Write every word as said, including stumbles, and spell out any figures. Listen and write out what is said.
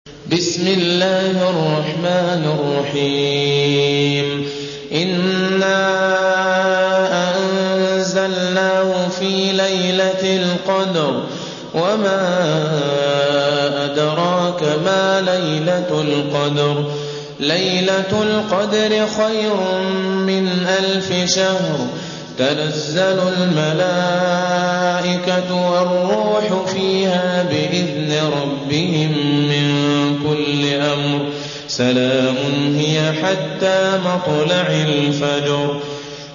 بسم الله الرحمن الرحيم إنا أنزلناه في ليلة القدر وما أدراك ما ليلة القدر ليلة القدر خير من ألف شهر تنزل الملائكة والروح فيها بإذن ربهم من كل أمر سلام هي حتى مطلع الفجر